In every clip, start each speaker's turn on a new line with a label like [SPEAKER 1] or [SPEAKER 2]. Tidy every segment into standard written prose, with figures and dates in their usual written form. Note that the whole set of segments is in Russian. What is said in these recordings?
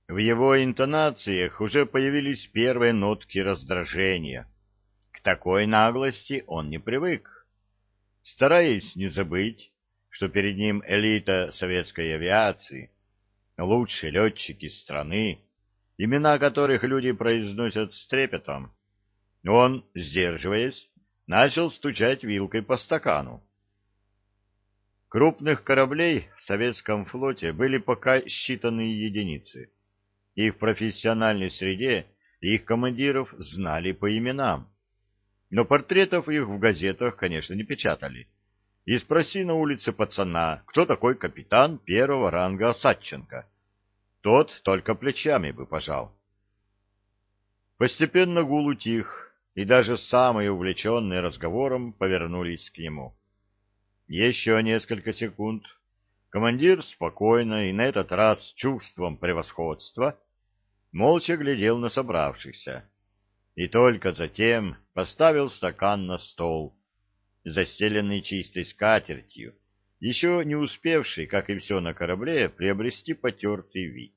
[SPEAKER 1] В его интонациях уже появились первые нотки раздражения. К такой наглости он не привык. Стараясь не забыть, что перед ним элита советской авиации, лучшие летчики страны, имена которых люди произносят с трепетом, он, сдерживаясь, начал стучать вилкой по стакану. Крупных кораблей в советском флоте были пока считанные единицы, и в профессиональной среде их командиров знали по именам. Но портретов их в газетах, конечно, не печатали. И спроси на улице пацана, кто такой капитан первого ранга Осадченко. Тот только плечами бы пожал. Постепенно гул утих, и даже самые увлеченные разговором повернулись к нему. Еще несколько секунд. Командир спокойно и на этот раз с чувством превосходства молча глядел на собравшихся. И только затем поставил стакан на стол, застеленный чистой скатертью, еще не успевший, как и все на корабле, приобрести потертый вид.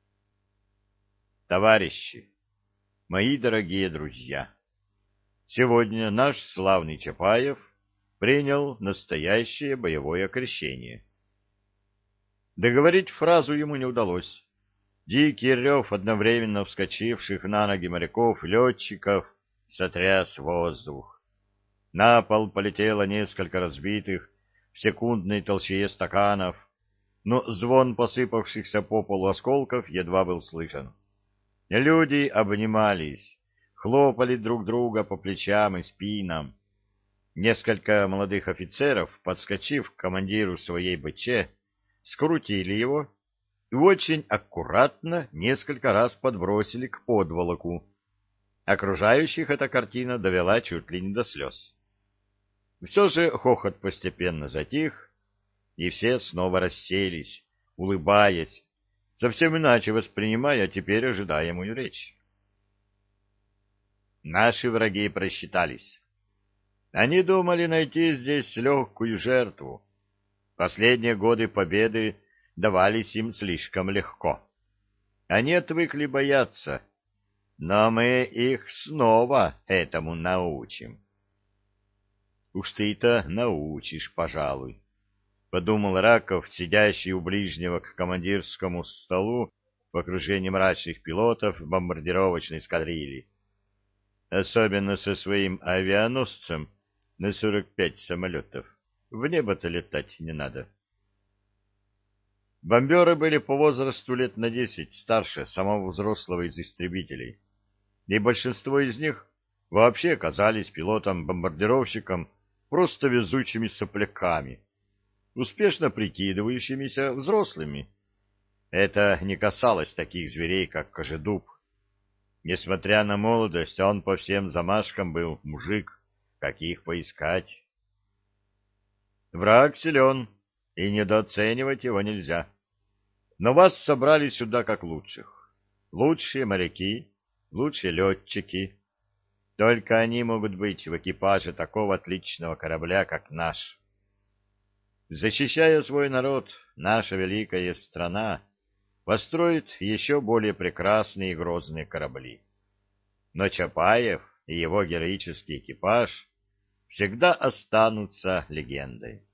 [SPEAKER 1] Товарищи, мои дорогие друзья, сегодня наш славный Чапаев принял настоящее боевое крещение. Договорить фразу ему не удалось. Дикий рев одновременно вскочивших на ноги моряков и летчиков сотряс воздух. На пол полетело несколько разбитых в секундной толщее стаканов, но звон посыпавшихся по полу осколков едва был слышен. Люди обнимались, хлопали друг друга по плечам и спинам. Несколько молодых офицеров, подскочив к командиру своей БЧ, скрутили его и очень аккуратно несколько раз подбросили к подволоку. Окружающих эта картина довела чуть ли не до слез. Все же хохот постепенно затих, и все снова расселись, улыбаясь, совсем иначе воспринимая теперь ожидаемую речь. Наши враги просчитались. Они думали найти здесь легкую жертву. Последние годы победы давались им слишком легко. Они отвыкли бояться, но мы их снова этому научим. Уж ты-то научишь, пожалуй, — подумал Раков, сидящий у ближнего к командирскому столу в окружении мрачных пилотов бомбардировочной эскадрильи. Особенно со своим авианосцем на 45 самолетов. В небо-то летать не надо. Бомберы были по возрасту лет на 10 старше самого взрослого из истребителей, и большинство из них вообще казались пилотам-бомбардировщикам просто везучими сопляками, успешно прикидывающимися взрослыми. Это не касалось таких зверей, как Кожедуб. Несмотря на молодость, он по всем замашкам был мужик, каких поискать. Враг силен, и недооценивать его нельзя. Но вас собрали сюда как лучших. Лучшие моряки, лучшие летчики. Только они могут быть в экипаже такого отличного корабля, как наш. Защищая свой народ, наша великая страна построит еще более прекрасные и грозные корабли. Но Чапаев и его героический экипаж всегда останутся легендой.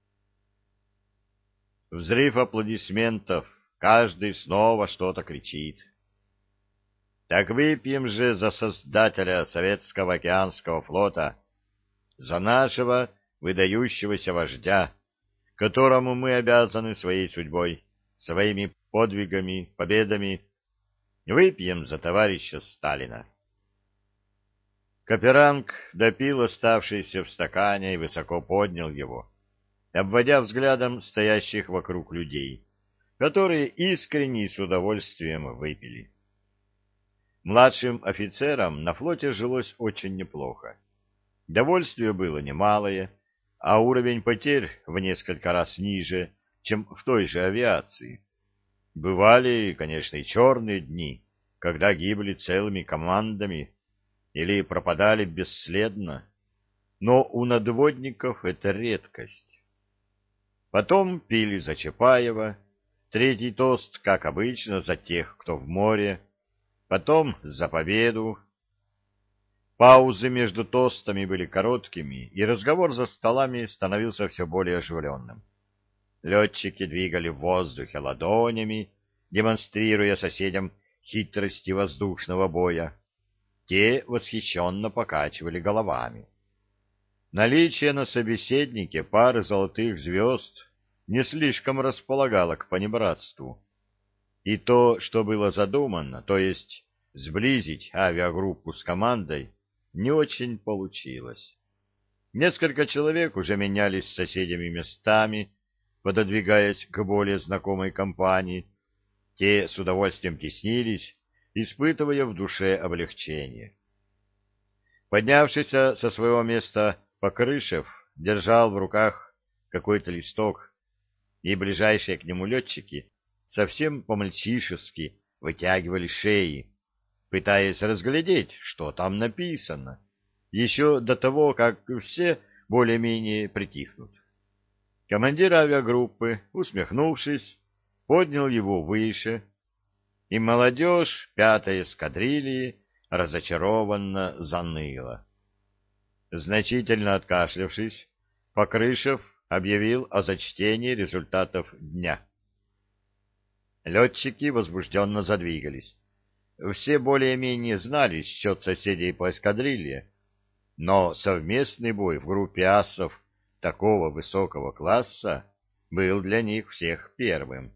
[SPEAKER 1] Взрыв аплодисментов, каждый снова что-то кричит. Так выпьем же за создателя советского океанского флота, за нашего выдающегося вождя, которому мы обязаны своей судьбой, своими подвигами, победами. Выпьем за товарища Сталина. Каперанг допил оставшееся в стакане и высоко поднял его, обводя взглядом стоящих вокруг людей, которые искренне и с удовольствием выпили. Младшим офицерам на флоте жилось очень неплохо. Довольствие было немалое, а уровень потерь в несколько раз ниже, чем в той же авиации. Бывали, конечно, и черные дни, когда гибли целыми командами или пропадали бесследно, но у надводников это редкость. Потом пили за Чапаева, третий тост, как обычно, за тех, кто в море, потом за победу. Паузы между тостами были короткими, и разговор за столами становился все более оживленным. Летчики двигали в воздухе ладонями, демонстрируя соседям хитрости воздушного боя. Те восхищенно покачивали головами. Наличие на собеседнике пары золотых звезд не слишком располагало к понебратству. И то, что было задумано, то есть сблизить авиагруппу с командой, не очень получилось. Несколько человек уже менялись с соседями местами, пододвигаясь к более знакомой компании. Те с удовольствием теснились, испытывая в душе облегчение. Поднявшийся со своего места Покрышев держал в руках какой-то листок, и ближайшие к нему летчики совсем по-мальчишески вытягивали шеи, пытаясь разглядеть, что там написано, еще до того, как все более-менее притихнут. Командир авиагруппы, усмехнувшись, поднял его выше, и молодежь пятой эскадрильи разочарованно заныла. Значительно откашлявшись, Покрышев объявил о зачтении результатов дня. Летчики возбужденно задвигались. Все более-менее знали счет соседей по эскадрилье, но совместный бой в группе асов такого высокого класса был для них всех первым.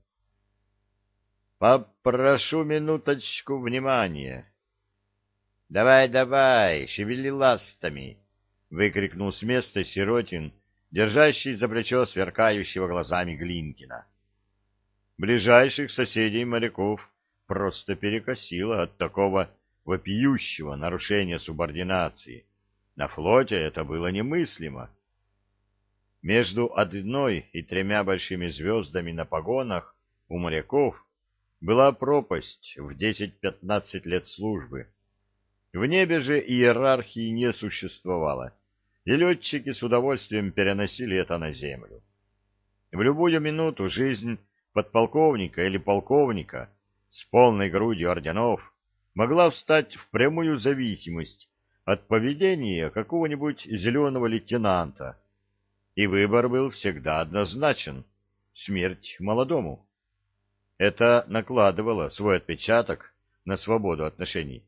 [SPEAKER 1] «Попрошу минуточку внимания!» «Давай, давай, шевели ластами!» — выкрикнул с места Сиротин, держащий за плечо сверкающего глазами Глинкина. Ближайших соседей моряков просто перекосило от такого вопиющего нарушения субординации. На флоте это было немыслимо. Между одной и тремя большими звездами на погонах у моряков была пропасть в 10-15 лет службы. В небе же иерархии не существовало, и летчики с удовольствием переносили это на землю. В любую минуту жизнь подполковника или полковника с полной грудью орденов могла встать в прямую зависимость от поведения какого-нибудь зеленого лейтенанта, и выбор был всегда однозначен — смерть молодому. Это накладывало свой отпечаток на свободу отношений.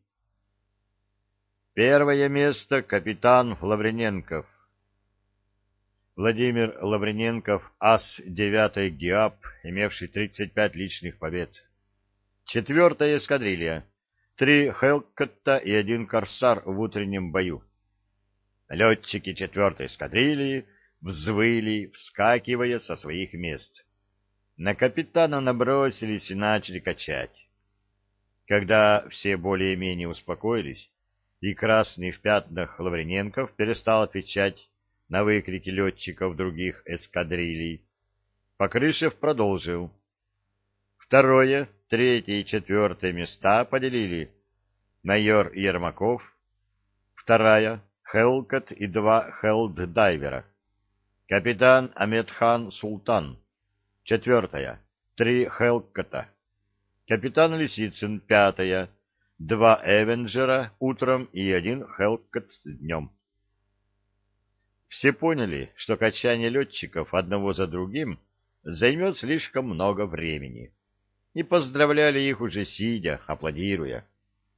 [SPEAKER 1] Первое место — капитан Лаврененков. Владимир Лаврененков, ас 9-й ГИАП, имевший 35 личных побед. 4-я эскадрилья. 3 Хелкотта и 1 Корсар в утреннем бою. Летчики 4-й эскадрильи взвыли, вскакивая со своих мест. На капитана набросились и начали качать. Когда все более-менее успокоились, и красный в пятнах Лаврененков перестал отвечать на выкрики летчиков других эскадрилей, Покрышев продолжил. 2-е, 3-е и 4-е места поделили майор Ермаков, 2-я Хелкот и 2 хелддайвера, капитан Аметхан Султан, 4-я 3 Хелкота, капитан Лисицын, 5-я 2 Эвенджера утром и 1 Хелкот днем. Все поняли, что качание летчиков одного за другим займет слишком много времени, и поздравляли их уже сидя, аплодируя.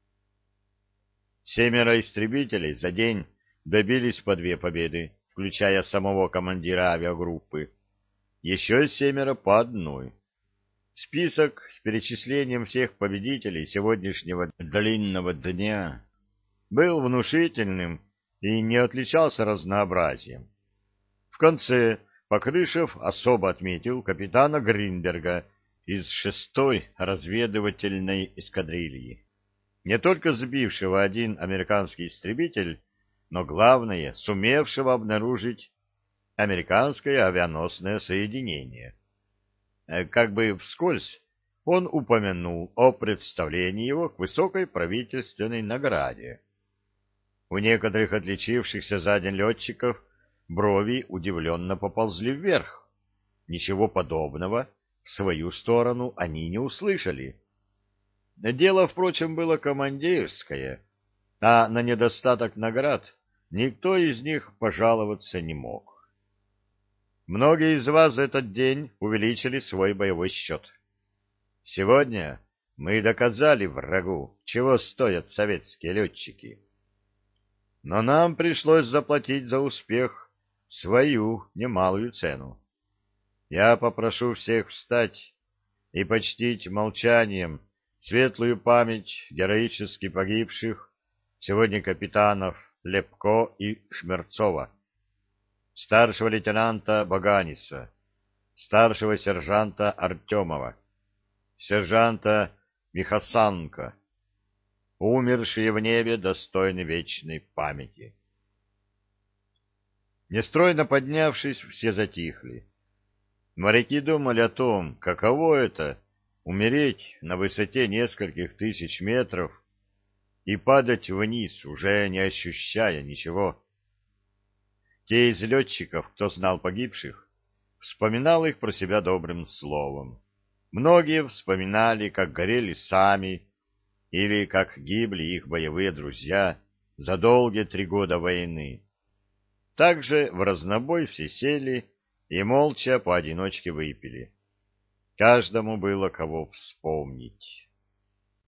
[SPEAKER 1] 7 истребителей за день добились по 2 победы, включая самого командира авиагруппы. Еще 7 по 1. Список с перечислением всех победителей сегодняшнего длинного дня был внушительным и не отличался разнообразием. В конце Покрышев особо отметил капитана Гринберга из 6-й разведывательной эскадрильи, не только сбившего 1 американский истребитель, но, главное, сумевшего обнаружить американское авианосное соединение. Как бы вскользь он упомянул о представлении его к высокой правительственной награде. У некоторых отличившихся за день летчиков брови удивленно поползли вверх. Ничего подобного в свою сторону они не услышали. Дело, впрочем, было командирское, а на недостаток наград никто из них пожаловаться не мог. Многие из вас за этот день увеличили свой боевой счет. Сегодня мы доказали врагу, чего стоят советские летчики. Но нам пришлось заплатить за успех свою немалую цену. Я попрошу всех встать и почтить молчанием светлую память героически погибших сегодня капитанов Лепко и Шмерцова, старшего лейтенанта Баганиса, старшего сержанта Артемова, сержанта Михасанка, умершие в небе достойны вечной памяти. Нестройно поднявшись, все затихли. Моряки думали о том, каково это — умереть на высоте нескольких тысяч метров и падать вниз, уже не ощущая ничего. Те из летчиков, кто знал погибших, вспоминал их про себя добрым словом. Многие вспоминали, как горели сами, или как гибли их боевые друзья за долгие 3 года войны. Также в разнобой все сели и молча поодиночке выпили. Каждому было кого вспомнить.